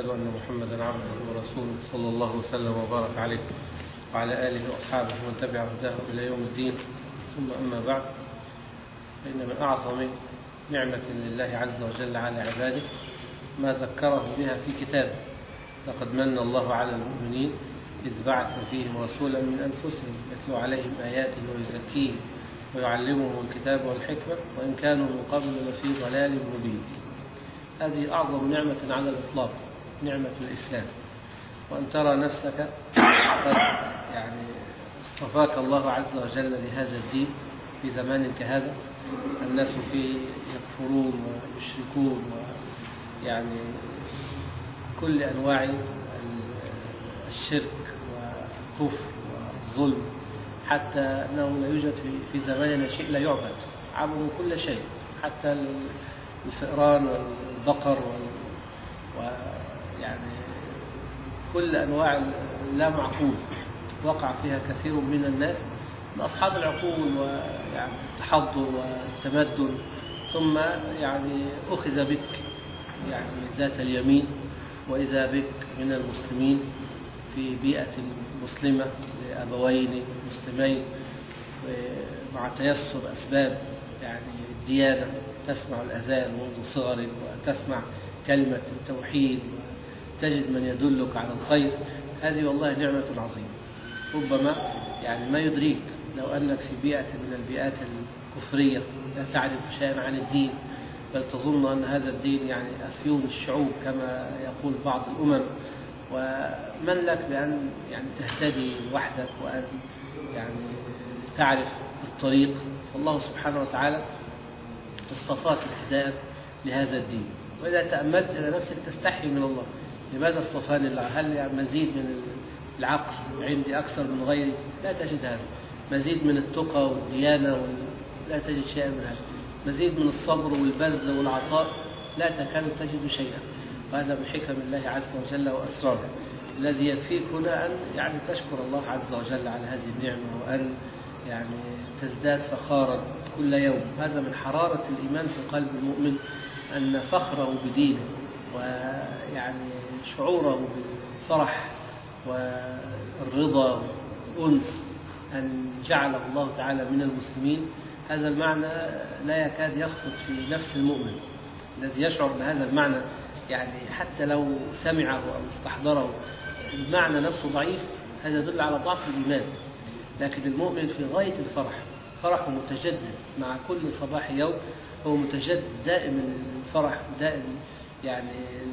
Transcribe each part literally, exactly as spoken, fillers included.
وأشهد أن محمدا عبده ورسوله صلى الله وسلم وبارك عليه وعلى آله وأصحابه ومن تبع هداه إلى يوم الدين. ثم أما بعد، فإن من أعظم نعمة لله عز وجل على عباده ما ذكره بها في كتابه. لقد من الله على المؤمنين إذ بعث فيهم رسولا من أنفسهم يتلو عليهم آياته ويزكيهم ويعلمهم الكتاب والحكمة وإن كانوا من قبل لفي ضلال مبين. هذه أعظم نعمة على الإطلاق، نعمة الإسلام، وأن ترى نفسك قد يعني اصطفاك الله عز وجل لهذا الدين في زمان كهذا الناس فيه يكفرون ويشركون ويعني كل أنواع الشرك والكفر والظلم، حتى أنه لا يوجد في زماننا شيء لا يعبد، عبدوا كل شيء حتى الفئران والبقر ويعني كل أنواع لا معقول وقع فيها كثير من الناس من أصحاب العقول ويعني التحضر والتمدن، ثم يعني أخذ بك يعني ذات اليمين وإذا بك من المسلمين في بيئة مسلمة لأبوين مسلمين مع تيسر أسباب يعني الديانة، تسمع الأذان منذ صغرك وتسمع كلمة التوحيد وتجد من يدلك على الخير. هذه والله نعمة عظيمة، ربما يعني ما يدريك لو أنك في بيئة من البيئات الكفرية لا تعرف شيئا عن الدين، بل تظن أن هذا الدين يعني أفيون الشعوب كما يقول بعض الأمم، ومن لك بأن يعني تهتدي وحدك وأن يعني تعرف الطريق. فالله سبحانه وتعالى اصطفاك ابتداء لهذا الدين، وإذا تأملت إلى نفسك تستحي من الله، لماذا اصطفاني الله؟ هل يعني مزيد من العقل عندي أكثر من غيري؟ لا تجد هذا. مزيد من التقى والديانة وال... لا تجد شيئا من هذا. مزيد من الصبر والبذل والعطاء لا تكاد تجد شيئا. وهذا من حكم الله عز وجل وأسراره. الذي يكفيك هنا أن يعني تشكر الله عز وجل على هذه النعمة، وأن يعني تزداد فخارا كل يوم. هذا من حرارة الإيمان في قلب المؤمن، أن فخره بدينه ويعني شعوره بالفرح والرضا والأنس أن جعله الله تعالى من المسلمين. هذا المعنى لا يكاد يخطر في نفس المؤمن. الذي يشعر بهذا المعنى يعني حتى لو سمعه أو استحضره المعنى نفسه ضعيف، هذا يدل على ضعف الإيمان. لكن المؤمن في غاية الفرح، فرحه متجدد مع كل صباح يوم، هو متجدد دائما الفرح، دائما يعني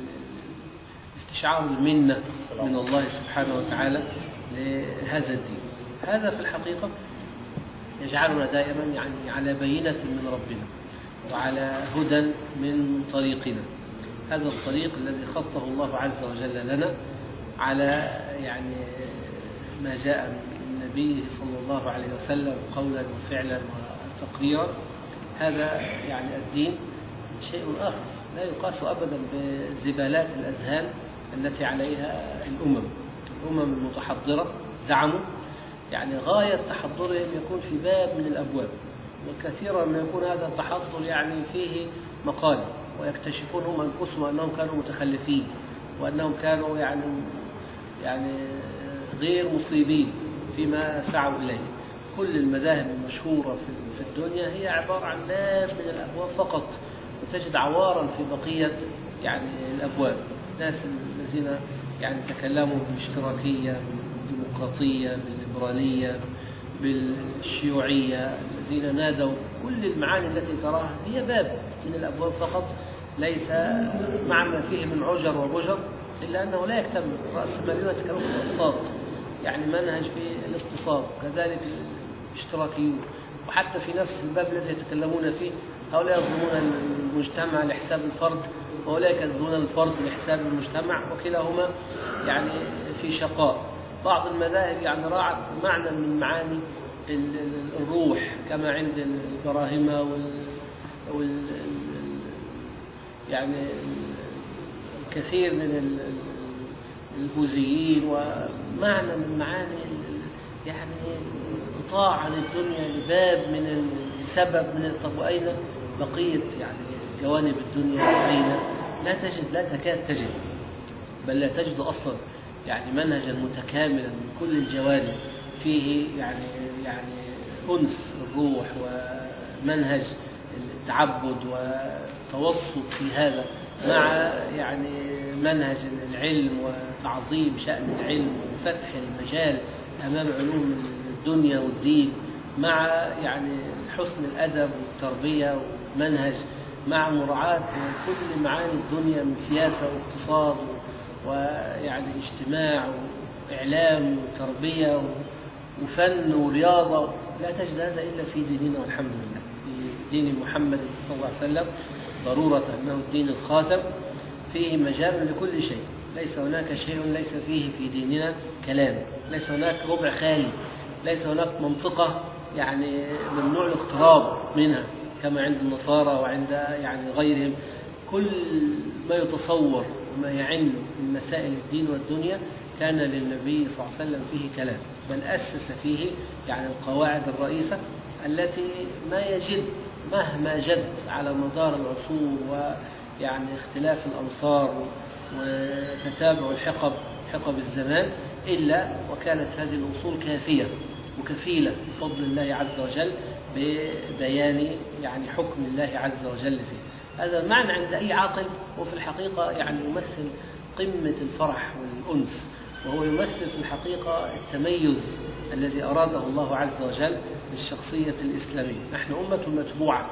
استشعار المنة من الله سبحانه وتعالى لهذا الدين. هذا في الحقيقة يجعلنا دائما يعني على بينة من ربنا وعلى هدى من طريقنا. هذا الطريق الذي خطه الله عز وجل لنا على يعني ما جاء من نبيه صلى الله عليه وسلم قولا وفعلا وتقريرا. هذا يعني الدين شيء آخر لا يقاس أبدا بزبالات الأذهان التي عليها الأمم. الأمم المتحضرة زعموا يعني غاية تحضرهم يكون في باب من الأبواب، وكثيرا ما يكون هذا التحضر يعني فيه مقال، ويكتشفون هم أنفسهم أنهم كانوا متخلفين وأنهم كانوا يعني يعني غير مصيبين فيما سعوا إليه. كل المذاهب المشهورة في الدنيا هي عبارة عن باب من الأبواب فقط، وتجد عوارا في بقية يعني الأبواب. الناس الذين يعني تكلموا بالاشتراكية، بالديمقراطية، بالليبرالية، بالشيوعية، الذين نادوا كل المعاني التي تراها هي باب من الأبواب فقط، ليس مع ما فيه من عجر وبجر، إلا أنه لا يكتمل. الرأسماليون يتكلمون في الاقتصاد، يعني منهج في الاقتصاد، كذلك الاشتراكيون. وحتى في نفس الباب الذي يتكلمون فيه هؤلاء يظلمون المجتمع لحساب الفرد، وأولئك يظلمون الفرد لحساب المجتمع، وكلاهما يعني في شقاء. بعض المذاهب يعني راعت معنى من معاني الروح كما عند البراهمة وال... وال... يعني الكثير من البوذيين، ومعنى من معاني يعني انقطاع عن الدنيا لباب من السبب من. طب وأين بقية يعني جوانب الدنيا؟ أين؟ لا تجد، لا تكاد تجد. بل لا تجد أصلا يعني منهجا متكاملا من كل الجوانب فيه يعني يعني أنس الروح ومنهج التعبد وتوسط في هذا مع يعني منهج العلم وتعظيم شأن العلم وفتح المجال أمام علوم الدنيا والدين، مع يعني حسن الأدب والتربية ومنهج، مع مراعاة كل معاني الدنيا من سياسة واقتصاد ويعني اجتماع وإعلام وتربية وفن ورياضة. لا تجد هذا إلا في ديننا والحمد لله، في دين محمد صلى الله عليه وسلم، ضرورة أنه الدين الخاتم فيه مجال لكل شيء. ليس هناك شيء ليس فيه في ديننا كلام، ليس هناك ربع خالي، ليس هناك منطقة يعني ممنوع الاقتراب منها كما عند النصارى وعند يعني غيرهم. كل ما يتصور وما يعن من مسائل الدين والدنيا كان للنبي صلى الله عليه وسلم فيه كلام، بل أسس فيه يعني القواعد الرئيسة التي ما يجد مهما جد على مدار العصور ويعني اختلاف الأمصار وتتابع الحقب حقب الزمان، إلا وكانت هذه الأصول كافية وكفيلة بفضل الله عز وجل ببيان يعني حكم الله عز وجل فيه. هذا المعنى عند أي عاقل وفي الحقيقة يعني يمثل قمة الفرح والأنس، وهو يمثل في الحقيقة التميز الذي أراده الله عز وجل للشخصية الإسلامية. نحن أمة متبوعة،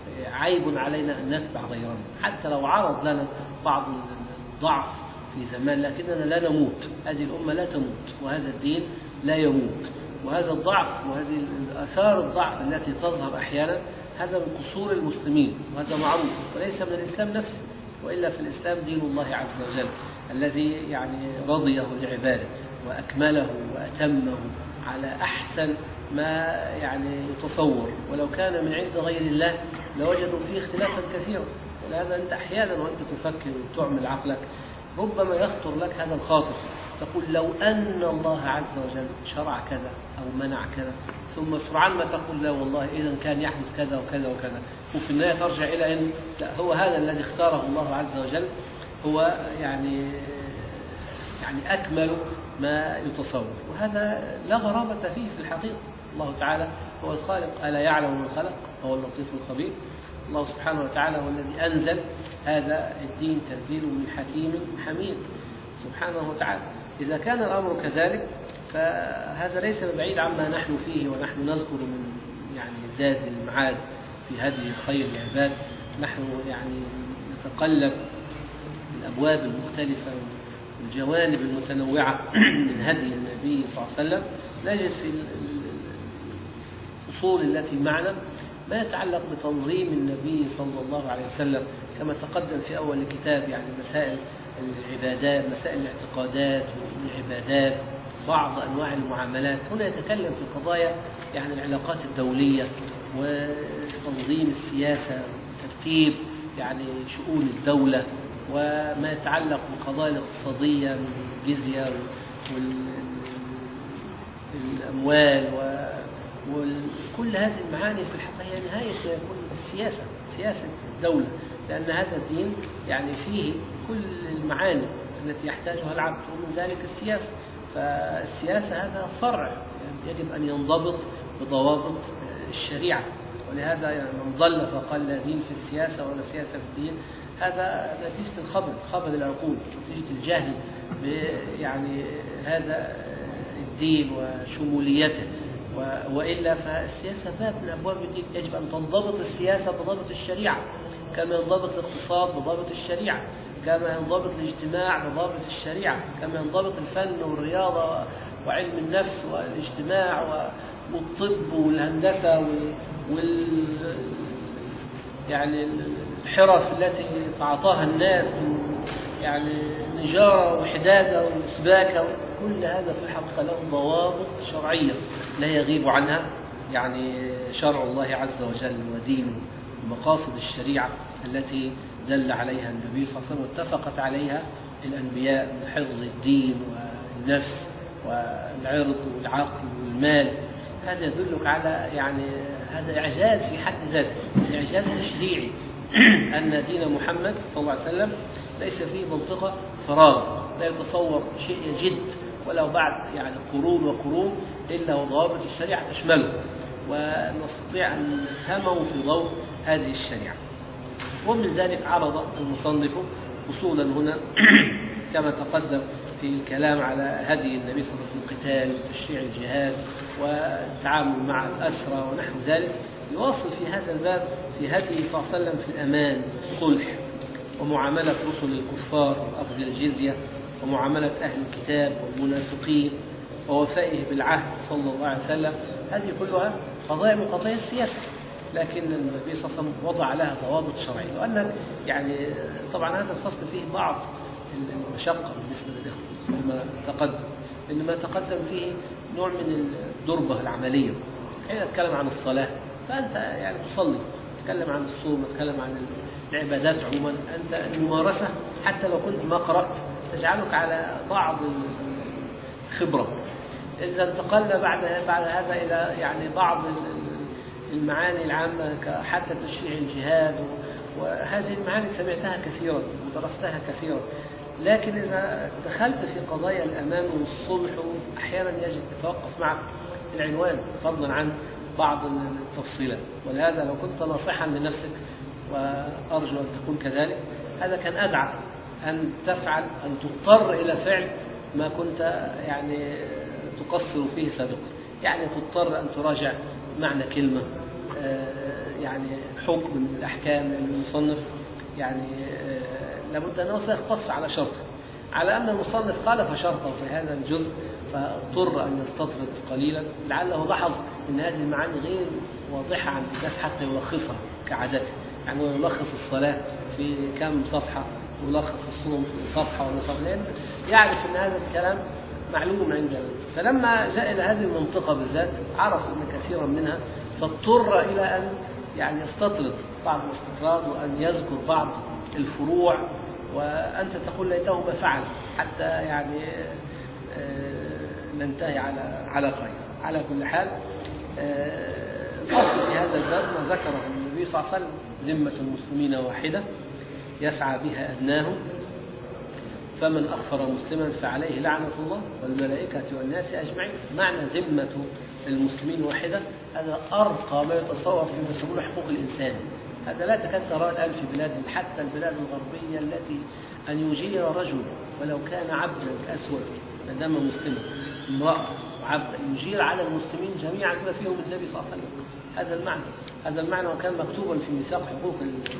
عيب علينا أن نتبع غيرنا حتى لو عرض لنا بعض الضعف في زمان، لكننا لا نموت. هذه الأمة لا تموت وهذا الدين لا يموت، وهذا الضعف وهذه الآثار الضعف التي تظهر أحيانا هذا من قصور المسلمين وهذا معروف، وليس من الإسلام نفسه، وإلا في الإسلام دين الله عز وجل الذي يعني رضيه لعباده وأكمله وأتمه على أحسن ما يعني يتصور. ولو كان من عند غير الله لوجدوا فيه اختلافا كثيرا. ولهذا أنت أحيانا وأنت تفكر وتعمل عقلك ربما يخطر لك هذا الخاطر، تقول لو أن الله عز وجل شرع كذا أو منع كذا، ثم سرعان ما تقول لا والله إذا كان يحدث كذا وكذا وكذا، وفي النهاية ترجع إلى أن لا، هو هذا الذي اختاره الله عز وجل هو يعني يعني أكمل ما يتصور. وهذا لا غرابة فيه في الحقيقة. الله تعالى هو الخالق، ألا يعلم من خلق هو اللطيف الخبير. الله سبحانه وتعالى هو الذي أنزل هذا الدين تنزيل من حكيم حميد سبحانه وتعالى. إذا كان الأمر كذلك فهذا ليس بعيد عما نحن فيه، ونحن نذكر من يعني زاد المعاد في هدي خير العباد. نحن يعني نتقلب الأبواب المختلفة والجوانب المتنوعة من هدي النبي صلى الله عليه وسلم، نجد في الأصول التي معنا ما يتعلق بتنظيم النبي صلى الله عليه وسلم كما تقدم في أول الكتاب، يعني مسائل العبادات، مسائل الاعتقادات والعبادات، بعض أنواع المعاملات. هنا يتكلم في قضايا يعني العلاقات الدولية وتنظيم السياسة وترتيب يعني شؤون الدولة، وما يتعلق بالقضايا الاقتصادية من الجزية والأموال وكل هذه المعاني. في الحقيقة نهاية ما يكون السياسة، سياسة الدولة، لأن هذا الدين يعني فيه كل المعاني التي يحتاجها العبد، ومن ذلك السياسة. فالسياسة هذا فرع يعني يجب أن ينضبط بضوابط الشريعة. ولهذا يعني من ضل فقال لا دين في السياسة ولا سياسة في الدين، هذا نتيجة الخبل، خبل العقول، نتيجة الجهل يعني هذا الدين وشموليته. وإلا فالسياسة باب من أبواب الدين. يجب أن تنضبط السياسة بضابط الشريعة، كما ينضبط الاقتصاد بضابط الشريعة، كما ينضبط الاجتماع بضابط الشريعة، كما ينضبط الفن والرياضة وعلم النفس والاجتماع والطب والهندسة وال يعني الحرف التي تعطاها الناس من يعني نجارة وحدادة وسباكة، كل هذا في الحقيقة له ضوابط شرعية لا يغيب عنها يعني شرع الله عز وجل ودينه ومقاصد الشريعة التي دل عليها النبي صلى الله عليه وسلم واتفقت عليها الأنبياء من حفظ الدين والنفس والعرض والعقل والمال. هذا يدلك على يعني هذا إعجاز في حد ذاته، إعجاز تشريعي أن دين محمد صلى الله عليه وسلم ليس فيه منطقة فراغ، لا يتصور شيء يجد ولو بعد يعني قرون وقرون إلا وضوابط الشريعة تشمله، ونستطيع أن نفهمه في ضوء هذه الشريعة. ومن ذلك عرض المصنف أصولا هنا كما تقدم في الكلام على هدي النبي صلى الله عليه وسلم في القتال وتشريع الجهاد والتعامل مع الأسرى ونحو ذلك، يواصل في هذا الباب في هديه صلى الله عليه وسلم في الأمان والصلح ومعاملة رسل الكفار وأخذ الجزية ومعاملة أهل الكتاب والمنافقين ووفائه بالعهد صلى الله عليه وسلم. هذه كلها قضايا من قضايا السياسة، لكن النبي صلى الله عليه وسلم وضع لها ضوابط شرعية. وأن يعني طبعا هذا الفصل فيه بعض المشقة بالنسبة للإخوة لما تقدم، لأن ما تقدم فيه نوع من الدربة العملية. حين نتكلم عن الصلاة فأنت يعني تصلي، تتكلم عن الصوم، تتكلم عن العبادات عموما، أنت الممارسة حتى لو كنت ما قرأت تجعلك على بعض الخبرة. إذا انتقلنا بعد بعد هذا إلى يعني بعض المعاني العامة حتى تشريع الجهاد، وهذه المعاني سمعتها كثيرا ودرستها كثيرا، لكن إذا دخلت في قضايا الأمان والصلح أحيانا يجب يتوقف معك العنوان فضلا عن بعض التفصيلات. ولهذا لو كنت ناصحا لنفسك وأرجو أن تكون كذلك، هذا كان أدعى أن تفعل أن تضطر إلى فعل ما كنت يعني تقصر فيه سابقا، يعني تضطر أن تراجع معنى كلمة، يعني حكم من الأحكام المصنف، يعني لابد أنه سيختص على شرطه، على أن المصنف خالف شرطه في هذا الجزء فاضطر أن يستطرد قليلا، لعله لاحظ أن هذه المعاني غير واضحة عند الناس حتى يلخصها كعادته. يعني هو يلخص الصلاة في كم صفحة، يلخص الصوم في صفحة ولا صفحة، لأن يعرف أن هذا الكلام معلوم عنده. فلما جاء إلى هذه المنطقة بالذات عرف أن كثيرا منها، فاضطر إلى أن يعني يستطرد بعض الاستطراد وأن يذكر بعض الفروع، وأنت تقول ليته ما فعل، حتى يعني ننتهي على على خير. على كل حال الأصل في هذا الباب ما ذكره النبي صلى الله عليه وسلم: ذمة المسلمين واحدة يسعى بها أدناهم، فمن أغفر مسلما فعليه لعنة الله والملائكة والناس أجمعين. معنى ذمة المسلمين واحدة هذا أرقى ما يتصور في مسؤول حقوق الإنسان. هذا لا تكاد تراه الآن في بلاد حتى البلاد الغربية التي أن يجير رجل ولو كان عبدا أسود ما دام مسلما، امرأة وعبدا، يجير على المسلمين جميعا بما فيهم النبي صلى الله عليه وسلم. هذا المعنى هذا المعنى وكان مكتوبا في ميثاق حقوق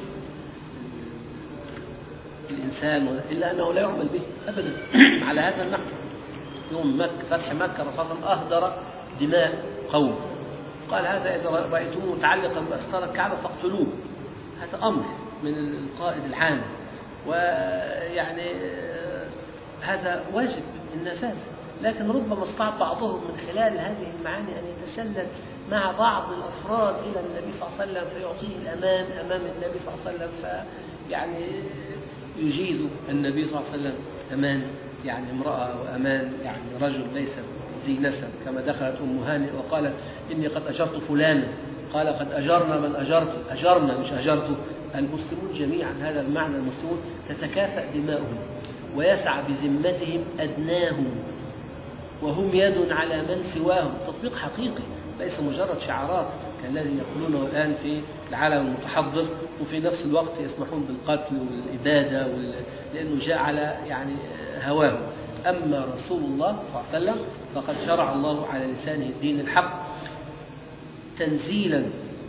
الإنسان، إلا أنه لا يعمل به أبدا على هذا النحو. يوم مكة فتح مكة الرسول صلى الله عليه وسلم أهدر دماء قوم، قال: هذا إذا رأيتموه متعلقا بأستار الكعبة فاقتلوه. هذا أمر من القائد العام، ويعني هذا واجب النفاذ. لكن ربما استطاع بعضهم من خلال هذه المعاني أن يتسلل مع بعض الأفراد إلى النبي صلى الله عليه وسلم فيعطيه الأمان أمام النبي صلى الله عليه وسلم، فيعني يجيز النبي صلى الله عليه وسلم أمان يعني امرأة وأمان يعني رجل ليس ذي نسب، كما دخلت أم هانئ وقالت: إني قد أجرت فلانا، قال: قد أجرنا من أجرت، أجرنا مش أجرته. المسلمون جميعا هذا المعنى، المسلمون تتكافأ دماؤهم ويسعى بذمتهم أدناهم وهم يد على من سواهم. تطبيق حقيقي ليس مجرد شعارات كالذي يقولونه الآن في العالم المتحضر، وفي نفس الوقت يسمحون بالقتل والإبادة وال... لأنه جاء على يعني هواه. أما رسول الله صلى الله عليه وسلم فقد شرع الله على لسانه الدين الحق تنزيلا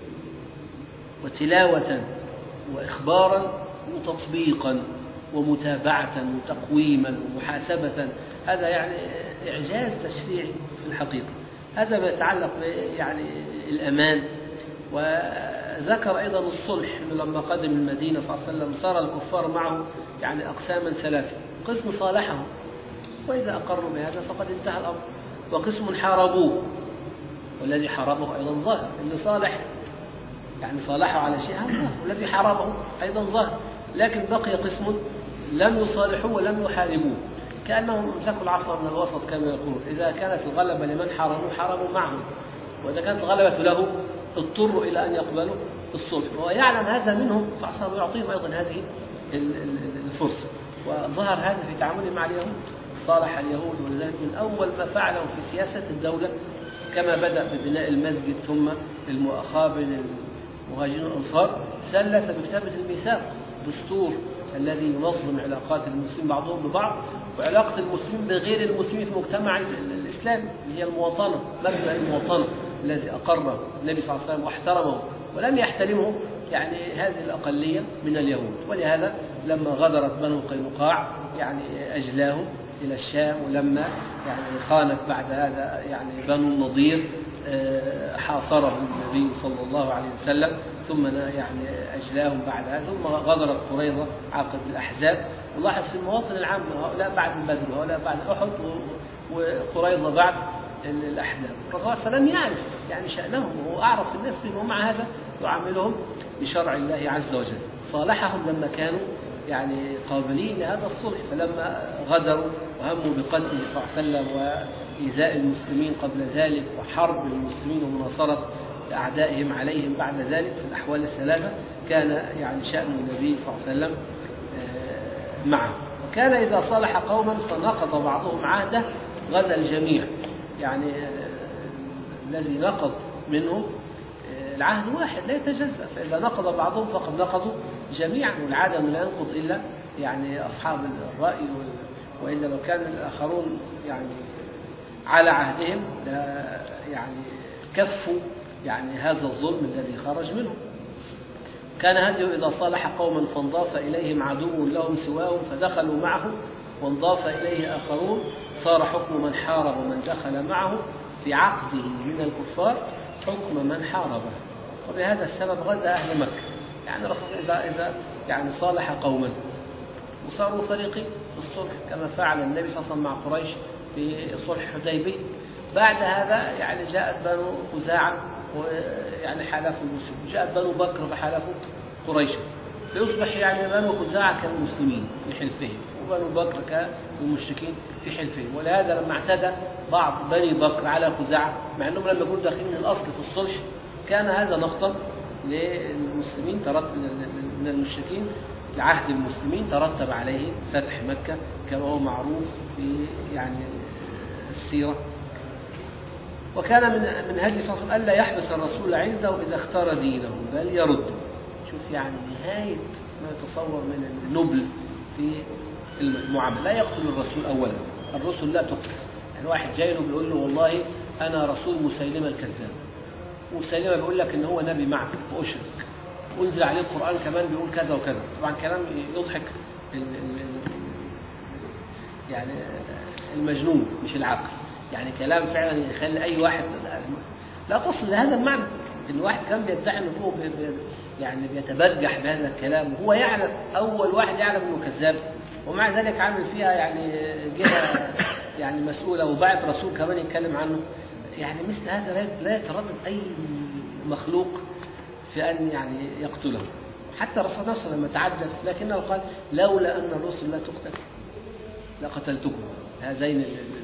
وتلاوة وإخبارا وتطبيقا ومتابعة وتقويما ومحاسبة. هذا يعني إعجاز تشريعي في الحقيقة. هذا ما يتعلق يعني الأمان. وذكر أيضا الصلح، إنه لما قدم المدينة صلى الله عليه وسلم صار الكفار معه يعني أقساما ثلاثة: قسم صالحهم وإذا أقروا بهذا فقد انتهى الأمر، وقسم حاربوه والذي حاربه أيضا ظاهر، اللي صالح يعني صالحه على شيء هذا، والذي حاربه أيضا ظاهر. لكن بقي قسم لم يصالحوه ولم يحاربوه، كأنهم امسكوا العصا من الوسط كما يقولون. إذا كانت الغلبة لمن حاربوا حاربوا معهم، وإذا كانت الغلبة له اضطروا إلى أن يقبلوا الصلح. وهو يعلم هذا منهم صلى الله عليه وسلم ويعطيهم أيضا هذه الفرصة. وظهر هذا في تعامله مع اليهود، صالح اليهود. ولذلك من أول ما فعله في سياسة الدولة كما بدأ ببناء المسجد ثم المؤاخاة بين المهاجرين والأنصار، ثلث بكتابة الميثاق، دستور الذي ينظم علاقات المسلمين بعضهم ببعض وعلاقة المسلمين بغير المسلمين في المجتمع الإسلامي، اللي هي المواطنة، مبدأ المواطنة الذي أقره النبي صلى الله عليه وسلم واحترمه ولم يحترمه يعني هذه الأقلية من اليهود. ولهذا لما غدرت بنو قينقاع يعني أجلاهم إلى الشام، ولما يعني خانت بعد هذا يعني بنو النضير حاصره النبي صلى الله عليه وسلم، ثم يعني أجلاهم بعد هذا، ثم غدرت قريظة عقب الأحزاب. ولاحظ في المواطن العام هؤلاء بعد بدر وهؤلاء بعد أحد وقريظة بعد الأحزاب. الرسول صلى الله عليه وسلم يعرف يعني شأنهم وهو أعرف الناس بهم، ومع هذا يعاملهم بشرع الله عز وجل. صالحهم لما كانوا يعني قابلين لهذا الصلح، فلما غدروا وهموا بقتله صلى الله عليه وسلم وإيذاء المسلمين قبل ذلك وحرب المسلمين ومناصرة أعدائهم عليهم بعد ذلك في الأحوال الثلاثة، كان يعني شأن النبي صلى الله عليه وسلم معه. وكان إذا صالح قوما فنقض بعضهم عهده غزا الجميع، يعني الذي نقض منهم العهد واحد لا يتجزأ، فإذا نقض بعضهم فقد نقضوا جميعا، والعادة لا ينقض إلا يعني أصحاب الرأي، وإلا لو كان الآخرون يعني على عهدهم لا يعني كفوا يعني هذا الظلم الذي خرج منه. كان هديه إذا صالح قوما فانضاف إليهم عدو لهم سواهم فدخلوا معه وانضاف إليه آخرون صار حكم من حارب ومن دخل معه في عقده من الكفار حكم من حاربه. وبهذا السبب غزا أهل مكة، يعني الرسول إذا إذا يعني صالح قوما وصاروا فريقين في الصلح كما فعل النبي صلى الله عليه وسلم مع قريش في صلح حديبية. بعد هذا يعني جاءت بنو خزاعة ويعني حالفوا المسلمين، جاءت بنو بكر فحالفوا قريش، فيصبح يعني بنو خزاعة كالمسلمين في حلفهم وبنو بكر كالمشركين في حلفهم. ولهذا لما اعتدى بعض بني بكر على خزاعة مع أنهم لما كانوا داخلين من الأصل في الصلح، كان هذا نقطا للمسلمين من المشركين لعهد المسلمين ترتب عليه فتح مكة كما هو معروف في يعني السيرة. وكان من من هدي صلى الله عليه وسلم ألا يحبس الرسول عنده إذا اختار دينه بل يرده. شوف يعني نهاية ما يتصور من النبل في المعاملة. لا يقتل الرسول أولا، الرسل لا تقتل. يعني واحد جاي له بيقول له والله أنا رسول مسيلمة الكذاب، ومسيلمة بيقول لك إن هو نبي معك وأشرك، وانزل عليه القرآن كمان بيقول كذا وكذا. طبعا كلام يضحك ال ال يعني المجنون مش العقل، يعني كلام فعلا يخلي أي واحد لا تصل لهذا المعنى. إن واحد كان بيدعي إنه هو بي بي يعني بيتبجح بهذا الكلام وهو يعلم، أول واحد يعلم إنه كذاب، ومع ذلك عامل فيها يعني جهة يعني مسؤولة وبعت رسول كمان يتكلم عنه. يعني مثل هذا لا يتردد أي مخلوق في أن يعني يقتله. حتى الرسول نفسه لما تعجل لكنه قال لولا أن الرسل لا تقتل لقتلتكم. هذين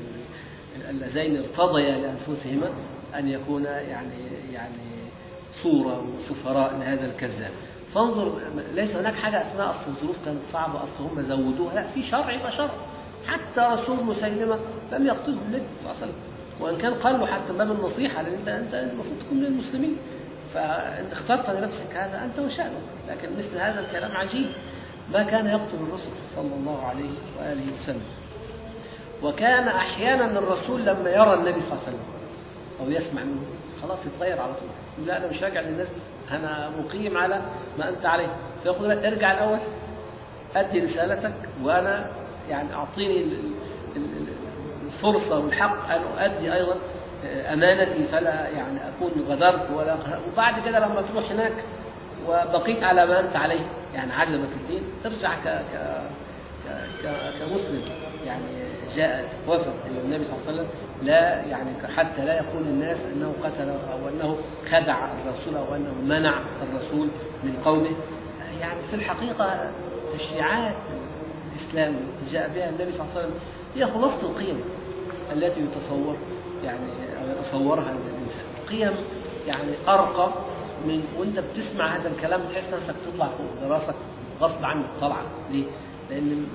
اللذين ارتضيا لأنفسهما أن يكون يعني يعني صورة وسفراء لهذا الكذاب. فانظر، ليس هناك حاجة اسمها أصل الظروف كانت صعبة أصل هم زودوها، لا، في شرع يبقى شرع. حتى رسول مسيلمة لم يقتله النبي صلى الله عليه وسلم، وإن كان قال له حتى باب النصيحة لأن أنت أنت المفروض تكون من المسلمين، فأنت اخترت لنفسك هذا أنت وشأنك. لكن مثل هذا الكلام عجيب. ما كان يقتل الرسل صلى الله عليه وآله وسلم. وكان أحيانا الرسول لما يرى النبي صلى الله عليه وسلم أو يسمع منه خلاص يتغير على طول، لا أنا مش راجع للناس، أنا مقيم على ما أنت عليه. فيقول لك ارجع الأول أدي رسالتك، وأنا يعني أعطيني الفرصة والحق أن أؤدي أيضا أمانتي، فلا يعني أكون غدرت ولا. وبعد كده لما تروح هناك وبقيت على ما أنت عليه يعني عجبك الدين، ارجع ك ك كمسلم يعني جاء وفد إلى النبي صلى الله عليه وسلم، لا يعني حتى لا يقول الناس أنه قتل أو أنه خدع الرسول أو أنه منع الرسول من قومه. يعني في الحقيقة تشريعات الإسلام التي جاء بها النبي صلى الله عليه وسلم هي خلاصة القيم التي يتصور يعني أو يتصورها الإنسان، قيم يعني أرقى من. وأنت بتسمع هذا الكلام تحس نفسك تطلع فوق دراسك غصب عنك طبعا. ليه؟ لأن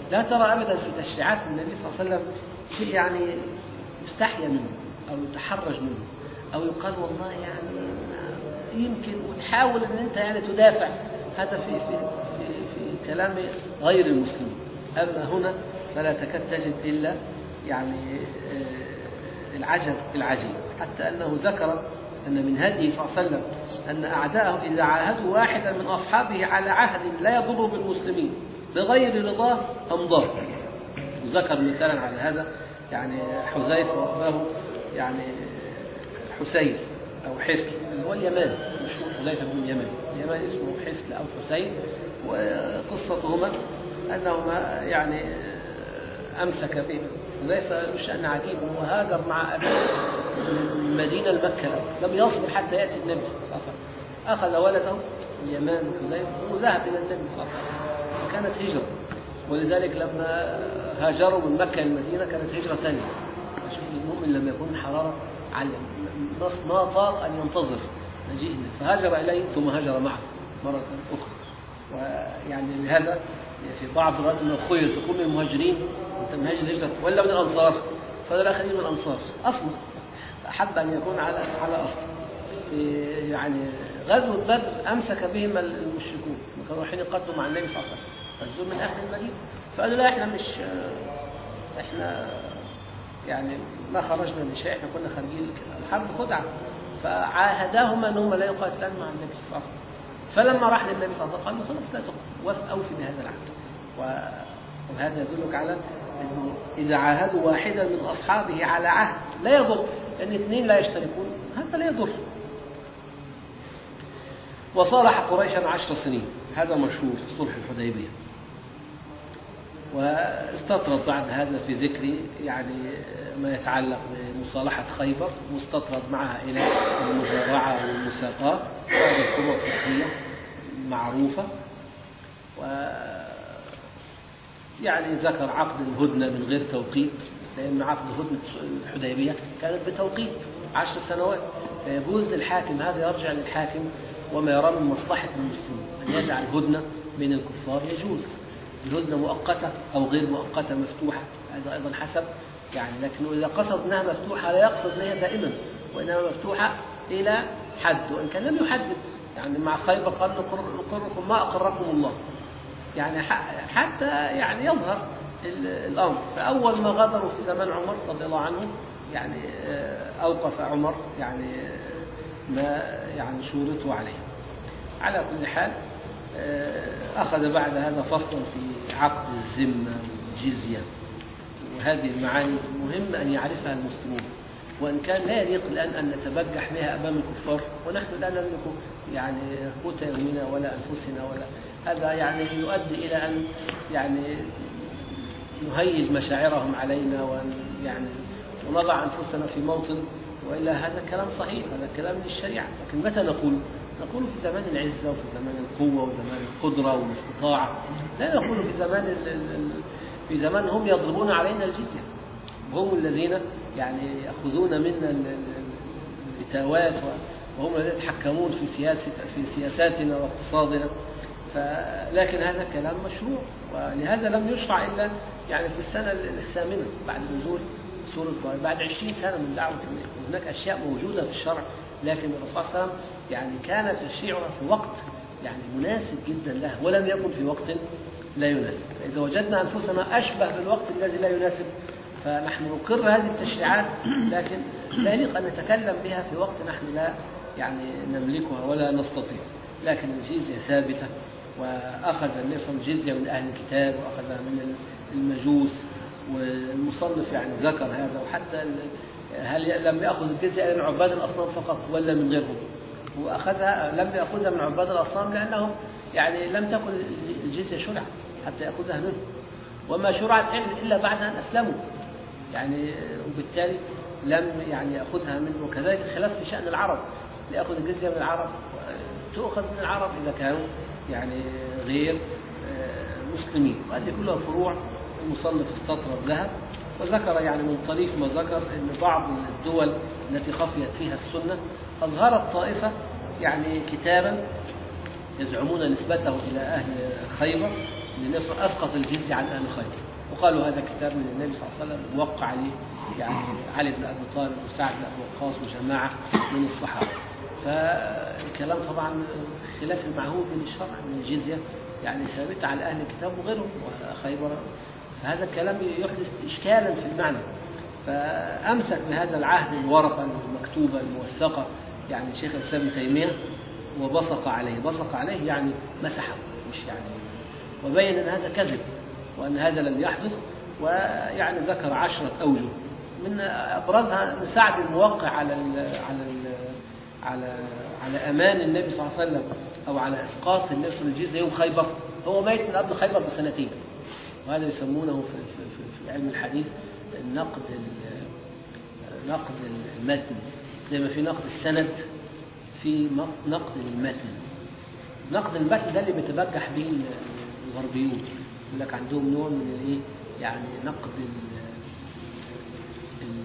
لا ترى أبدا في تشريعات النبي صلى الله عليه وسلم شيء يعني يستحيا منه أو يتحرج منه أو يقال والله يعني يمكن وتحاول أن أنت يعني تدافع. هذا في في في, في كلام غير المسلمين. أما هنا فلا تكاد تجد إلا يعني العجب العجيب، حتى أنه ذكر أن من هديه صلى الله عليه وسلم أن أعداءه إذا عاهدوا واحدا من أصحابه على عهد لا يضر بالمسلمين بغير رضاه أمضاه. وذكر مثالا على هذا يعني حذيفة وأباه يعني حسين أو حسل اللي هو اليمان، مشهور حذيفة بن اليمان، اليمان اسمه حسل أو حسين. وقصتهما أنهما يعني أمسك به حذيفة شأن عجيب، وهاجر مع أبيه من المدينة لمكة، لم يصبر حتى يأتي النبي صلى الله عليه وسلم. أخذ ولده اليمان وحذيفة وذهب إلى النبي صلى الله عليه وسلم، فكانت هجرة. ولذلك لما هاجروا من مكة للمدينة كانت هجرة ثانية. شوف المؤمن لما يكون حرارة علم ما طاق أن ينتظر مجيء النبي، فهاجر إليه ثم هاجر معه مرة أخرى. ويعني لهذا في بعض الروايات من الخير تكون من المهاجرين وانت مهاجر الهجرة ولا من الأنصار، فلا خليل من الأنصار أصلا، أحب أن يكون على على أصل. يعني غزوة بدر أمسك بهم المشركون، كانوا رايحين يقاتلوا مع النبي صلى الله عليه وسلم، فالزول من أهل المدينة، فقالوا لا إحنا مش إحنا يعني ما خرجنا من شيء، إحنا كنا خارجين الحرب خدعة. فعاهداهما أنهما لا يقاتلان مع النبي صلى الله عليه وسلم. فلما راح للنبي صلى الله عليه وسلم قال له خلاص لا تقاتل، أوفي بهذا العهد. وهذا يدلك على أنه إذا عاهدوا واحدا من أصحابه على عهد لا يضر، لأن اثنين لا يشتركون هذا لا يضر. وصالح قريشا عشر سنين، هذا مشهور في صلح الحديبية. واستطرد بعد هذا في ذكر يعني ما يتعلق بمصالحة خيبر، واستطرد معها إلى المزارعة والمساقات، وهذه فروع فقهية معروفة. و يعني ذكر عقد الهدنة من غير توقيت، لأن عقد هدنة الحديبية كانت بتوقيت عشر سنوات، فيجوز للحاكم، هذا يرجع للحاكم وما يرى من مصلحة المسلمين أن يجعل هدنة بين الكفار، يجوز الهدنة مؤقتة أو غير مؤقتة مفتوحة، هذا أيضا حسب يعني. لكن إذا قصد أنها مفتوحة لا يقصد أنها دائما، وإنما مفتوحة إلى حد، وإن كان لم يحدد. يعني مع خيبر قال نقركم ما أقركم الله، يعني حتى يعني يظهر الأمر. فأول ما غادروا في زمان عمر رضي الله عنه يعني أوقف عمر يعني ما يعني شورته عليه. على كل حال أخذ بعد هذا فصلا في عقد الذمة والجزية، وهذه المعاني مهم أن يعرفها المسلمون، وإن كان لا يليق الآن أن نتبجح بها أمام الكفار، ونحن لا نملك يعني قوت يومنا ولا أنفسنا ولا هذا، يعني يؤدي إلى أن يعني نهيج مشاعرهم علينا وأن يعني ونضع أنفسنا في موطن، وإلا هذا كلام صحيح، هذا كلام للشريعة. لكن متى نقول؟ نقول في زمان العزة وفي زمان القوة وزمان القدرة والاستطاعة، لا نقول في زمان ال ال في زمان هم يضربون علينا الجزية، هم الذين يعني يأخذون منا الإتاوات، وهم الذين يتحكمون في سياسة في سياساتنا واقتصادنا. لكن هذا كلام مشروع، ولهذا لم يشرع إلا يعني في السنة الثامنة بعد نزول سورة بعد عشرين سنة من دعوة النبي. هناك أشياء موجودة في الشرع، لكن الرسول صلى الله عليه وسلم يعني كان تشريعها في وقت يعني مناسب جدا له، ولم يكن في وقت لا يناسب. فإذا وجدنا أنفسنا أشبه بالوقت الذي لا يناسب فنحن نقر هذه التشريعات، لكن لا يليق أن نتكلم بها في وقت نحن لا يعني نملكها ولا نستطيع. لكن الجزية ثابتة، وأخذ النبي الجزية من أهل الكتاب وأخذها من المجوس، والمصنف يعني ذكر هذا. وحتى هل لم يأخذ الجزية من عباد الأصنام فقط ولا من غيرهم؟ وأخذها لم يأخذها من عباد الأصنام لأنهم يعني لم تكن الجزية شرعت حتى يأخذها منه، وما شرعت إلا بعد أن أسلموا يعني، وبالتالي لم يعني يأخذها منه. وكذلك الخلاف في شأن العرب، ليأخذ الجزية من العرب، تؤخذ من العرب إذا كانوا يعني غير مسلمين. وهذه كلها فروع المصنف استطرد لها، وذكر يعني من طريق ما ذكر أن بعض الدول التي خفيت فيها السنة أظهرت طائفة يعني كتابا يزعمون نسبته إلى أهل خيبر أن النبي صلى الله عليه وسلم أسقط الجزية عن أهل خيبر، وقالوا هذا كتاب من النبي صلى الله عليه وسلم موقع عليه يعني علي بن أبي طالب وسعد بن أبي وقاص وجماعة من الصحابة. فالكلام طبعا خلاف المعهود من الشرع، من الجزية يعني ثابتة على أهل الكتاب وغيرهم وخيبر، فهذا الكلام يحدث إشكالا في المعنى. فأمسك بهذا العهد الورقة المكتوبة الموثقة يعني شيخ الإسلام ابن تيمية وبصق عليه، بصق عليه يعني مسحه، مش يعني، وبين أن هذا كذب وأن هذا لم يحدث، ويعني ذكر عشرة أوجه من أبرزها أن سعد الموقع على ال على ال على على أمان النبي صلى الله عليه وسلم أو على إسقاط النبي صلى الله عليه وسلم الجزية يوم خيبر، هو ميت من قبل خيبر بسنتين. وهذا يسمونه في, في, في علم الحديث النقد نقد المتن، زي ما في نقد السند في نقد المتن. نقد المتن ده اللي بيتبجح به الغربيون، يقول لك عندهم نوع من الايه يعني نقد ال ال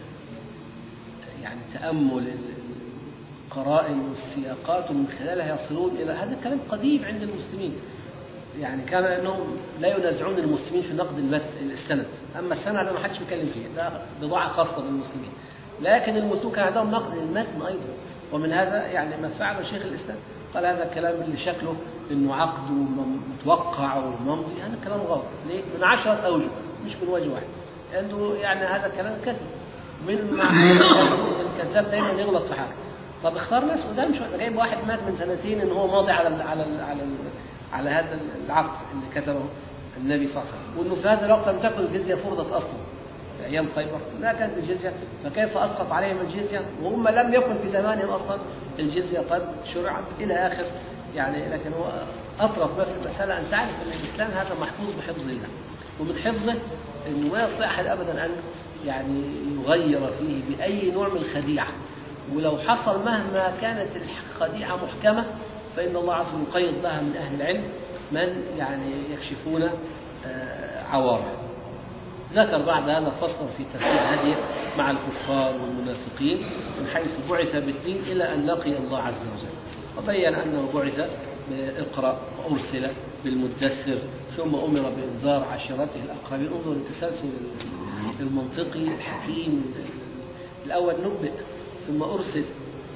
يعني تأمل القرائن والسياقات ومن خلالها يصلون إلى هذا الكلام قديم عند المسلمين، يعني كما أنهم لا ينازعون المسلمين في نقد السند، أما السند هذا ما حدش بيتكلم فيه، ده بضاعة خاصة بالمسلمين، لكن المسلمين كان عندهم نقد المتن أيضا. ومن هذا يعني ما فعله شيخ الإسلام، قال هذا الكلام اللي شكله إنه عقد ومتوقع وممضي، هذا كلام غلط. ليه؟ من عشرة أوجه مش من وجه واحد، لأنه يعني هذا الكلام كذب، من معنى الكذاب دايما يغلط في حاجة. طب اختار ناس قدام شوية، جايب واحد مات من سنتين إن هو ماضي على ال على ال على ال على هذا العقد اللي كتبه النبي صلى الله عليه وسلم، وإنه في هذا الوقت لم تكن الجزية فرضت أصلا في أيام خيبر، لا كانت الجزية، فكيف أسقط عليهم الجزية وهم لم يكن في زمانهم أصلا الجزية قد شرعت إلى آخر يعني. لكن هو أطرف ما في المسألة أن تعرف أن الإسلام هذا محفوظ بحفظ الله، ومن حفظه أنه ما يستطيع أحد أبدا أن يعني يغير فيه بأي نوع من الخديعة، ولو حصل مهما كانت الخديعة محكمة فإن الله عز وجل يقيض لها من أهل العلم من يعني يكشفون عوارها. ذكر بعد هذا فصلا في ترتيب هديه مع الكفار والمنافقين من حيث بعث بالدين إلى أن لقي الله عز وجل، وبين أنه بعث بإقرأ وأرسل بالمدثر ثم أمر بإنذار عشيرته الأقربين. انظر التسلسل المنطقي الحكيم، الأول نبئ ثم أرسل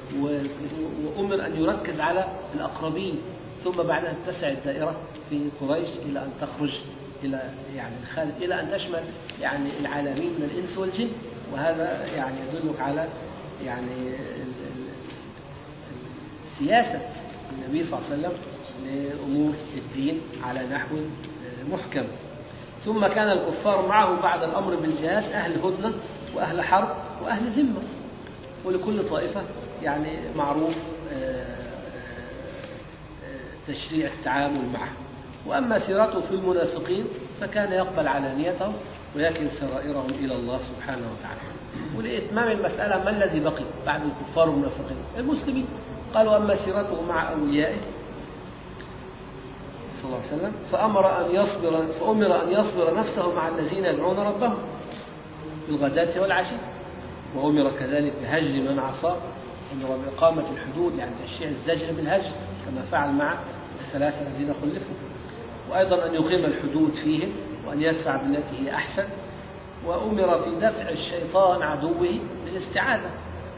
وأمر أن يركز على الأقربين، ثم بعدها تتسع الدائرة في قريش إلى أن تخرج إلى يعني الخارج إلى أن تشمل يعني العالمين من الإنس والجن. وهذا يعني يدلك على يعني سياسة النبي صلى الله عليه وسلم لأمور الدين على نحو محكم. ثم كان الكفار معه بعد الأمر بالجهاد أهل هدنة وأهل حرب وأهل ذمة، ولكل طائفة يعني معروف تشريع التعامل معه. وأما سيرته في المنافقين فكان يقبل علانيته ويكل سرائرهم إلى الله سبحانه وتعالى. ولإتمام المسألة ما الذي بقي بعد الكفار والمنافقين؟ المسلمين. قالوا أما سيرته مع أوليائه صلى الله عليه وسلم فأمر أن يصبر فأمر أن يصبر نفسه مع الذين يدعون ربهم بالغداة والعشي، وأمر كذلك بهجر من عصاه، أمر بإقامة الحدود يعني تشريع الزجر بالهجر كما فعل مع الثلاثة الذين خلفوا، وأيضا أن يقيم الحدود فيهم وأن يدفع بالتي هي أحسن، وأمر في دفع الشيطان عدوه بالاستعاذة.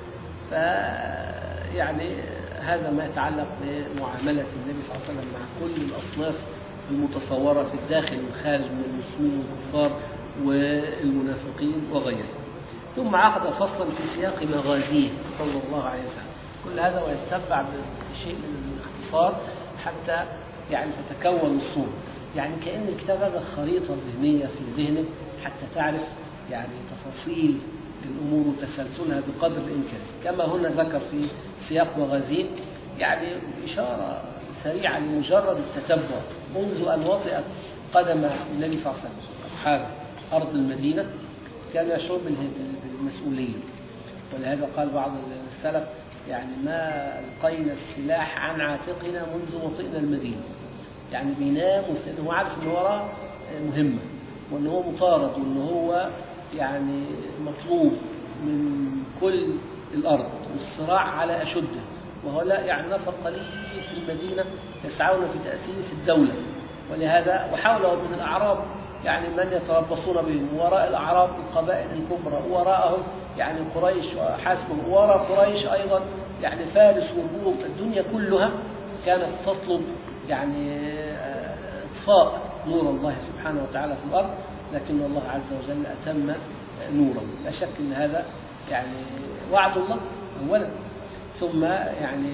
فيعني هذا ما يتعلق بمعاملة النبي صلى الله عليه وسلم مع كل الأصناف المتصورة في الداخل والخارج من المسلمين والكفار والمنافقين وغيرهم. ثم عقد فصلا في سياق مغازيه صلى الله عليه وسلم. كل هذا ويتبع بشيء من الاختصار حتى يعني تتكون الصورة، يعني كأن الكتاب هذا خريطة ذهنية في ذهنك حتى تعرف يعني تفاصيل الأمور وتسلسلها بقدر الإمكان. كما هنا ذكر في سياق مغازيه يعني إشارة سريعة لمجرد التتبع منذ أن وطئت قدم النبي صلى الله عليه وسلم أصحاب أرض المدينة كان يشعر بالمسؤولية. ولهذا قال بعض السلف يعني ما ألقينا السلاح عن عاتقنا منذ وطئنا المدينة، يعني بينام لأنه هو عارف أن وراه مهمة وأن هو مطارد وأن هو يعني مطلوب من كل الأرض والصراع على أشده، وهؤلاء يعني نفر قليل في المدينة يسعون في تأسيس الدولة ولهذا وحوله من الأعراب يعني من يتربصون بهم، وراء الأعراب القبائل الكبرى، وراءهم يعني قريش وحسبهم، وراء قريش أيضا يعني فارس والروم. الدنيا كلها كانت تطلب يعني إطفاء نور الله سبحانه وتعالى في الأرض، لكن الله عز وجل أتم نورا. لا شك أن هذا يعني وعد الله أولا، ثم يعني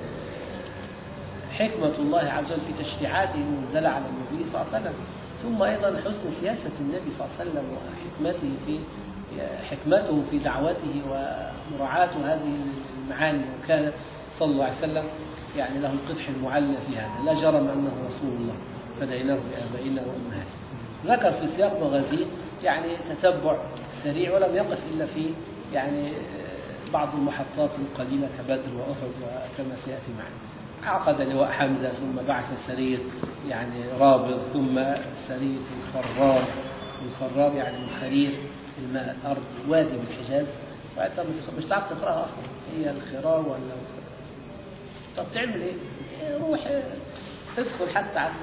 حكمة الله عز وجل في تشريعاته المنزلة على النبي صلى الله عليه وسلم، ثم أيضا حسن سياسة النبي صلى الله عليه وسلم وحكمته في حكمته في دعوته ومراعاة هذه المعاني. وكان صلى الله عليه وسلم يعني له القدح المعلى في هذا، لا جرم أنه رسول الله فدعيناه بآبائنا وأمهاتنا. ذكر في سياق مغازيه يعني تتبع سريع، ولم يقف إلا في يعني بعض المحطات القليلة كبدر وأحد وكما سيأتي معنا. عقد لواء حمزة، ثم بعث سرية يعني رابض، ثم سرية الخرار. الخرار يعني من خرير الماء، أرض وادي بالحجاز، وأنت مش تعرف تقرأها أصلا، هي الخرار ولا الخرار. طب تعمل إيه؟ روح ادخل حتى عن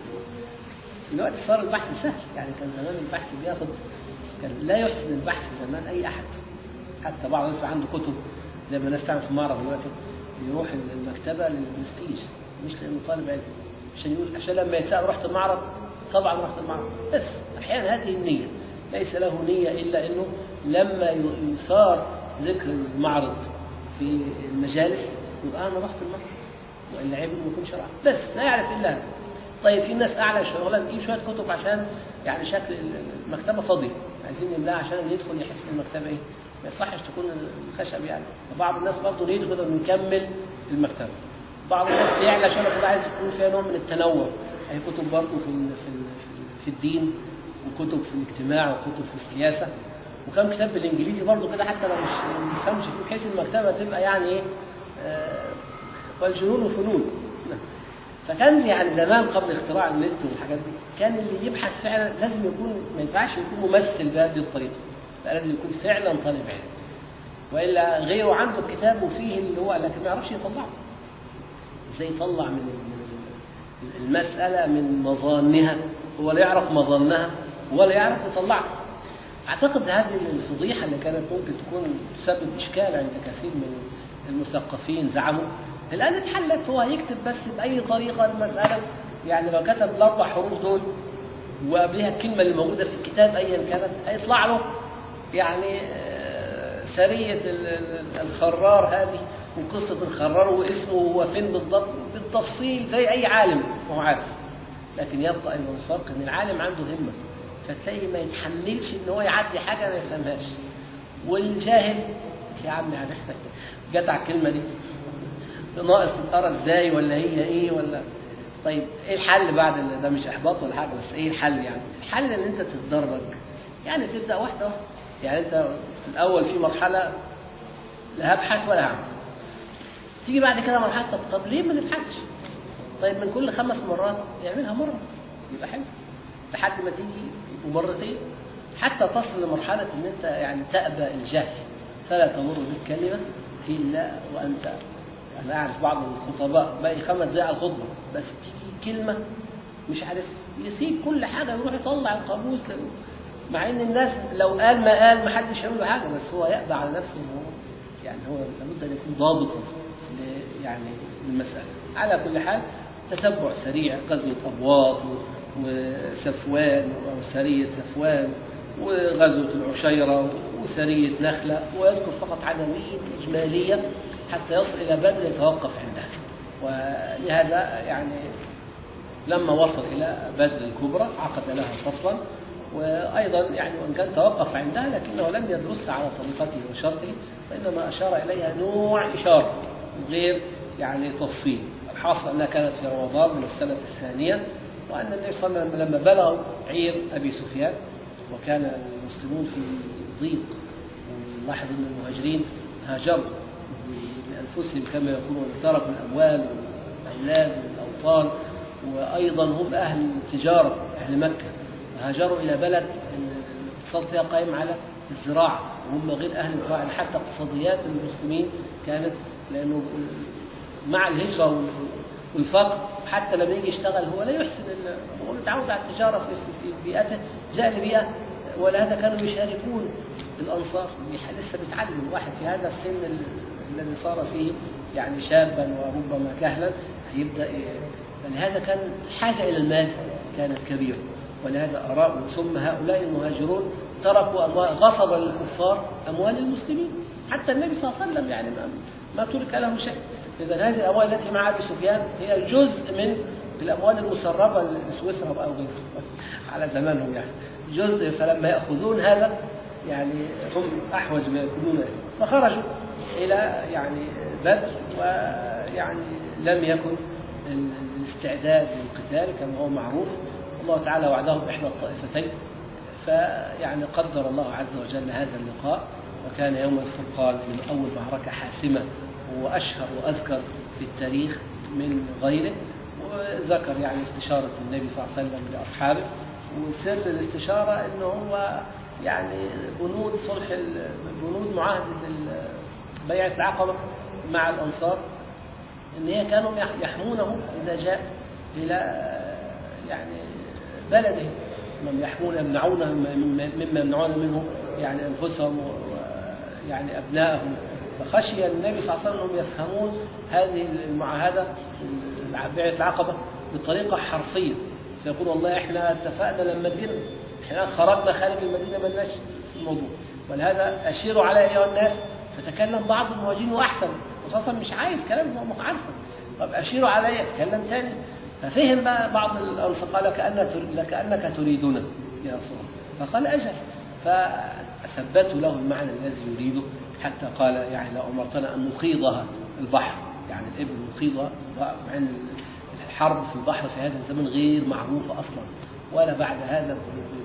دلوقتي صار البحث سهل، يعني كان زمان البحث بياخد، كان لا يحسن البحث زمان أي أحد، حتى بعض الناس عنده كتب زي ما الناس تعمل في معرض دلوقتي، يروح المكتبة للبرستيج مش لأنه طالب علم، عشان يقول عشان لما يتسأل رحت المعرض، طبعا رحت المعرض. بس أحيانا هذه النية ليس له نية إلا أنه لما يثار ذكر المعرض في المجالس يبقى أنا رحت المعرض، وإلا عيب إنه يكون شرع، بس لا يعرف إلا هذا. طيب في ناس أعلى شغلة تجيب شوية كتب عشان يعني شكل المكتبة فاضية، عايزين نملاها عشان اللي يدخل يحس إن المكتبة إيه، ما يصحش تكون الخشب يعني. وبعض الناس برضه نيته كده إنه يكمل المكتبة. بعض الناس يعلى عشان كده عايز يكون فيها نوع من التنوع، أي كتب برضه في في في الدين، وكتب في الاجتماع، وكتب في السياسة، وكم كتاب بالإنجليزي برضه كده حتى لو مش بيفهمش فيه، بحيث المكتبة تبقى يعني إيه آه والجنون وفنون. فكان يعني زمان قبل اختراع النت والحاجات دي كان اللي يبحث فعلا لازم يكون، ما ينفعش يكون ممثل بهذه الطريقة، لازم يكون فعلا طالب علم، وإلا غيره عنده الكتاب وفيه اللي هو لكن ما يعرفش يطلعه. ازاي يطلع من المسألة من مظانها، هو لا يعرف مظانها ولا يعرف يطلعها. أعتقد هذه الفضيحة اللي كانت ممكن تكون تسبب إشكال عند كثير من المثقفين زعموا الآن اتحلت. هو يكتب بس بأي طريقة المسألة، يعني لو كتب الأربع حروف دول وقبلها الكلمة اللي موجودة في الكتاب أيا كانت هيطلع له يعني سرية الخرار هذه وقصة الخرار واسمه هو فين بالضبط بالتفصيل زي أي عالم هو عارف. لكن يبقى أيضا الفرق إن العالم عنده همة، فتلاقي ما يتحملش إن هو يعدي حاجة ما يفهمهاش، والجاهل يا عم يعني احنا جت على الكلمة دي ناقص تقرا ازاي ولا هي ايه ولا. طيب ايه الحل بعد اللي ده؟ مش احباط ولا حاجه، بس ايه الحل؟ يعني الحل ان انت تتدرج، يعني تبدا واحده واحده. يعني انت الاول في مرحله لا هبحث ولا هعمل، تيجي بعد كده مرحله طب, طب ليه ما نبحثش؟ طيب من كل خمس مرات يعملها مره يبقى حلو، لحد ما تيجي مرتين حتى تصل لمرحله ان انت يعني تأبى الجهل، فلا تمر بالكلمه الا وانت. أنا أعرف بعض الخطباء باقي خمس دقايق على الخطبة بس تيجي كلمة مش عارف يسيب كل حاجة يروح يطلع القاموس، مع إن الناس لو قال ما قال ما حدش يعمل له حاجة، بس هو يأبى على نفسه إن هو يعني هو لابد أن يكون ضابطا يعني المسألة. على كل حال تتبع سريع، غزوة أبواط وسفوان وسرية سفوان وغزوة العشيرة وسرية نخلة، ويذكر فقط عناوين إجمالية حتى يصل إلى بدر يتوقف عندها. ولهذا يعني لما وصل إلى بدر الكبرى عقد لها فصلا، وأيضا يعني وإن كان توقف عندها لكنه لم يدرسها على طريقته وشرطه، وإنما أشار إليها نوع إشارة غير يعني تفصيل. الحاصل أنها كانت في رمضان من السنة الثانية، وأن النبي صلى الله عليه وسلم لما بلغوا عير أبي سفيان وكان المسلمون في ضيق، ونلاحظ أن المهاجرين هاجروا بأنفسهم كما يقولون، تركوا الأموال والأولاد والأوطان، وأيضا هم أهل التجارة أهل مكة، هاجروا إلى بلد الاقتصاد فيها قائم على الزراعة، وهم غير أهل الزراعة. حتى اقتصاديات المسلمين كانت لأنه مع الهجرة والفقر، حتى لما يجي يشتغل هو لا يحسن، هو متعود على التجارة في بيئته، جاء لبيئة ولهذا كانوا يشاركون الأنصار. لسه بيتعلم واحد في هذا السن الذي صار فيه يعني شابا وربما كهلا هيبدأ، فلهذا كان الحاجة إلى المال كانت كبيرة، ولهذا أراء. ثم هؤلاء المهاجرون تركوا أموال، غصب الكفار أموال المسلمين، حتى النبي صلى الله عليه وسلم يعني ما, ما ترك له شيء. إذا هذه الأموال التي مع أبي سفيان هي جزء من الأموال المسربة لسويسرا أو غيرها على زمانهم، يعني جزء. فلما يأخذون هذا يعني هم أحوج ما يكونون إليه، فخرجوا إلى يعني بدر، ويعني لم يكن الاستعداد للقتال كما هو معروف. الله تعالى وعدهم إحدى الطائفتين، فيعني قدر الله عز وجل هذا اللقاء، وكان يوم الفرقان من أول معركة حاسمة وأشهر وأذكر في التاريخ من غيره. وذكر يعني استشارة النبي صلى الله عليه وسلم لأصحابه، وسر الاستشارة إنه هو يعني بنود صلح بنود معاهدة بيعة العقبة مع الأنصار، إن هي كانوا يحمونه إذا جاء إلى يعني بلده، من يحمون يمنعونه مما يمنعون منه يعني أنفسهم ويعني أبنائهم. فخشي النبي صلى الله عليه وسلم أنهم يفهمون هذه المعاهدة بيعة العقبة بطريقة حرفية، فيقول والله إحنا اتفقنا لما تجينا، إحنا خرجنا خارج المدينة ما لناش في الموضوع. ولهذا أشيروا على أيها الناس، فتكلم بعض المهاجرين وأحسن، وخاصة مش عايز كلام هو عارفه، طب أشيروا علي أتكلم تاني. ففهم بقى بعض الأنصار قال لكأنك تريدنا يا رسول الله، فقال أجل، فثبتوا له المعنى الذي يريده، حتى قال يعني لو أمرتنا أن نخيضها البحر، يعني الإبل نخيضها، مع أن الحرب في البحر في هذا الزمن غير معروفة أصلا، ولا بعد هذا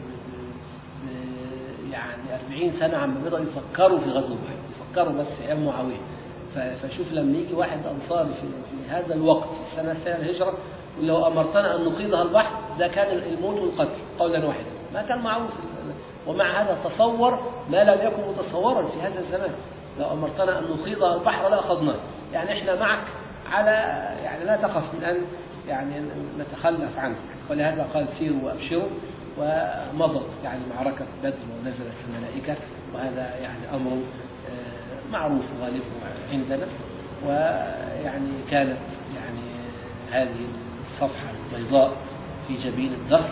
يعني أربعين سنة عم بدأوا يفكروا في غزو البحر، يفكروا بس في أيام معاوية. فشوف لما يجي واحد أنصاري في, في هذا الوقت في السنة الثانية الهجرة، ولو أمرتنا أن نخيضها البحر، ده كان الموت والقتل قولا واحدا، ما كان معروف. ومع هذا تصور ما لم يكن متصورا في هذا الزمان، لو أمرتنا أن نخيضها البحر لأخذناه، يعني إحنا معك على يعني لا تخف من أن يعني نتخلف عنك. ولهذا قال سيروا وأبشروا، ومضت يعني معركة بدر ونزلت الملائكة، وهذا يعني أمر معروف غالبه عندنا. ويعني كانت يعني هذه الصفحة البيضاء في جبين الدهر،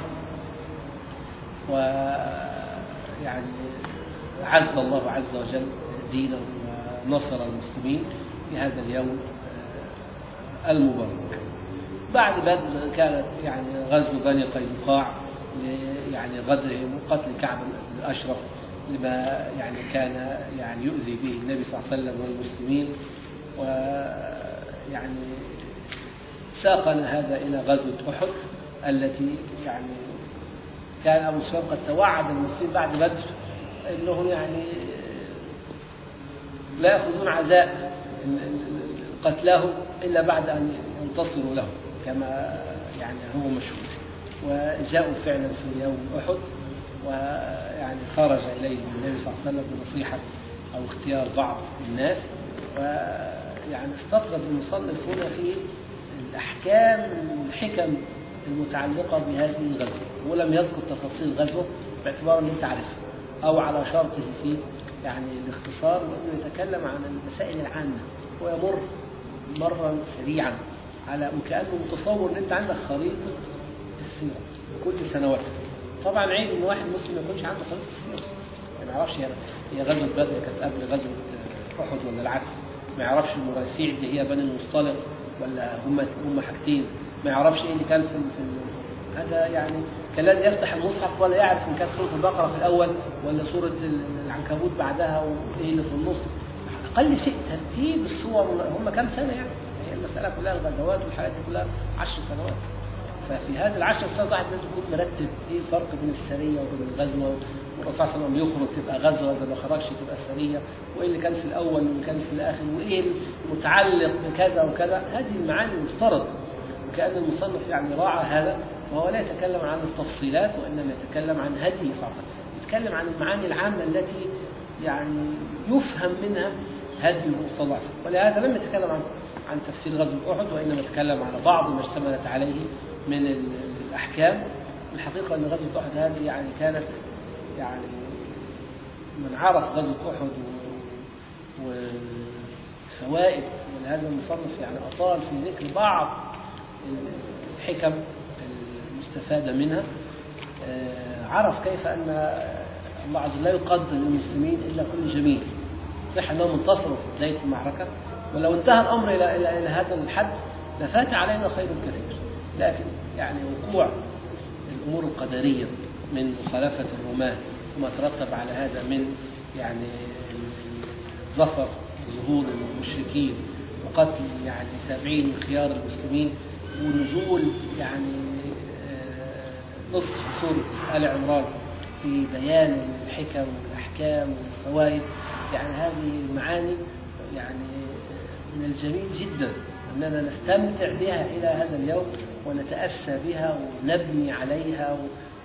ويعني عز الله عز وجل دينه ونصر المسلمين في هذا اليوم المبارك. بعد بدر كانت يعني غزو بني قينقاع يعني غدرهم وقتل كعب الأشرف لما يعني كان يعني يؤذي به النبي صلى الله عليه وسلم والمسلمين. ويعني ساقنا هذا إلى غزوة أحد التي يعني كان أبو سفيان قد توعد المسلمين بعد بدر أنه يعني لا يأخذون عزاء قتلاه إلا بعد أن ينتصروا له كما يعني هو مشهور. وجاءوا فعلا في يوم أحد، ويعني خرج إليه النبي صلى الله عليه وسلم بنصيحة أو اختيار بعض الناس. ويعني استطرد المصنف هنا في الأحكام الحكم المتعلقة بهذه الغزوة، ولم يذكر تفاصيل الغزوة باعتبار أنه تعرف أو على شرطه في يعني الاختصار، وأنه يتكلم عن المسائل العامة ويمر مرا سريعا على وكأنه متصور أن أنت عندك خريطة السيرة كل سنوات. طبعا عيب ان واحد مسلم ما يكونش عنده خريطه السيره، ما يعرفش هي غزوه بدر كانت قبل غزوه احد ولا العكس، ما يعرفش المريسيع دي هي بني المصطلق ولا هم هم حاجتين، ما يعرفش ايه اللي كان في, في هذا. يعني كان لازم يفتح المصحف ولا يعرف ان كانت سوره البقره في الاول ولا سوره العنكبوت بعدها وايه اللي في النص. اقل شيء ترتيب السور، هم كام سنه يعني، هي المساله كلها الغزوات والحاجات دي كلها عشر سنوات. ففي هذه العشر سنوات واحد لازم يكون مرتب ايه الفرق بين السريه وبين الغزوه، والرسول صلى الله عليه وسلم يخرج تبقى غزوه، اذا ما خرجش تبقى سريه، وايه اللي كان في الاول واللي كان في الاخر، وايه المتعلق بكذا وكذا. هذه المعاني مفترض، وكأن المصنف يعني راعى هذا، وهو لا يتكلم عن التفصيلات وانما يتكلم عن هدي صلى الله عليه وسلم، يتكلم عن المعاني العامه التي يعني يفهم منها هديه صلى الله عليه وسلم. ولهذا لم يتكلم عن عن تفسير غزوة أحد، وإنما تكلم على بعض ما اشتملت عليه من الأحكام. الحقيقة أن غزوة أحد هذه يعني كانت يعني من عرف غزوة أحد والفوائد، ولهذا المصنف يعني أطال في ذكر بعض الحكم المستفادة منها. عرف كيف أن الله عز وجل لا يقدر للمسلمين إلا كل جميل. صح أنهم انتصروا في بداية المعركة، ولو انتهى الأمر إلى إلى إلى هذا الحد لفات علينا خير كثير، لكن يعني وقوع الأمور القدرية من مخالفة الرماة وما ترتب على هذا من يعني ظفر ظهور المشركين وقتل يعني سبعين من خيار المسلمين ونزول يعني نصف سورة آل عمران في بيان الحكم والأحكام والفوائد. يعني هذه المعاني يعني من الجميل جدا أننا نستمتع بها إلى هذا اليوم ونتأسى بها ونبني عليها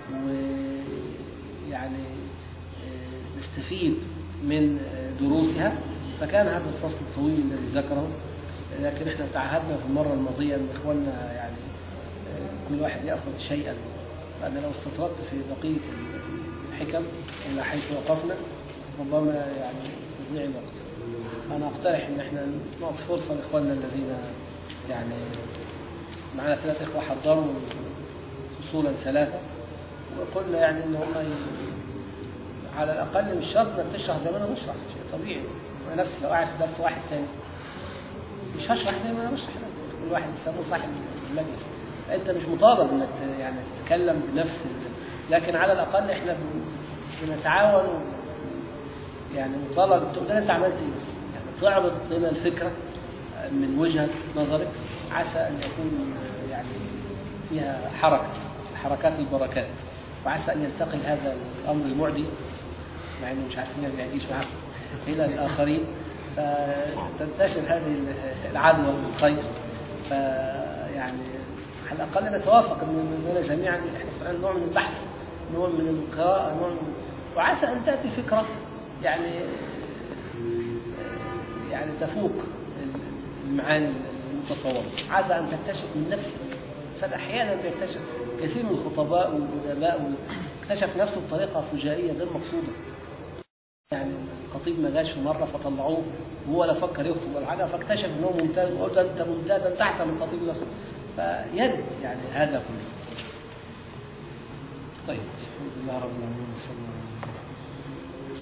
ويعني نستفيد من دروسها. فكان هذا الفصل الطويل الذي ذكره، لكن احنا تعهدنا في المرة الماضية أن إخواننا يعني كل واحد يأخذ شيئا، فأنا لو استطردت في بقية الحكم إلى حيث وقفنا ربما يعني تضيع الوقت. أنا أقترح أن احنا نعطي فرصة لإخواننا الذين يعني معنا ثلاث إخوة حضروا فصولا ثلاثة، وقلنا يعني أن هم على الأقل مش شرط أنك تشرح زي ما أنا بشرح، شيء طبيعي. أنا نفسي لو قاعد في درس واحد تاني مش هشرح زي ما أنا بشرح، كل واحد يسموه صاحب المجلس. أنت مش مطالب أنك يعني تتكلم بنفس، لكن على الأقل إحنا بنتعاون يعني مطالب تقول أنت عملت إيه، يعني تعرض لنا الفكرة من وجهة نظرك عسى أن يكون يعني فيها حركة حركات البركات، وعسى أن ينتقل هذا الأمر المعدي مع أنه مش عارفين ما يعيش معه إلى الآخرين، فتنتشر هذه العدوى والخير. فيعني على الأقل نتوافق أننا جميعا احنا نوع من البحث، نوع من القراءة، نوع من وعسى أن تأتي فكرة يعني يعني تفوق المعاني المتصورة، عسى أن تكتشف من نفسك. فأحيانا بيكتشف كثير من الخطباء والأدباء اكتشف نفسه بطريقة فجائية غير مقصودة. يعني الخطيب ما جاش في مرة فطلعوه وهو لا فكر يخطب ولا حاجة، فاكتشف أنه ممتاز وقال أنت ممتاز أنت أحسن من الخطيب نفسه. فيرد يعني هذا كله. طيب الحمد لله رب العالمين.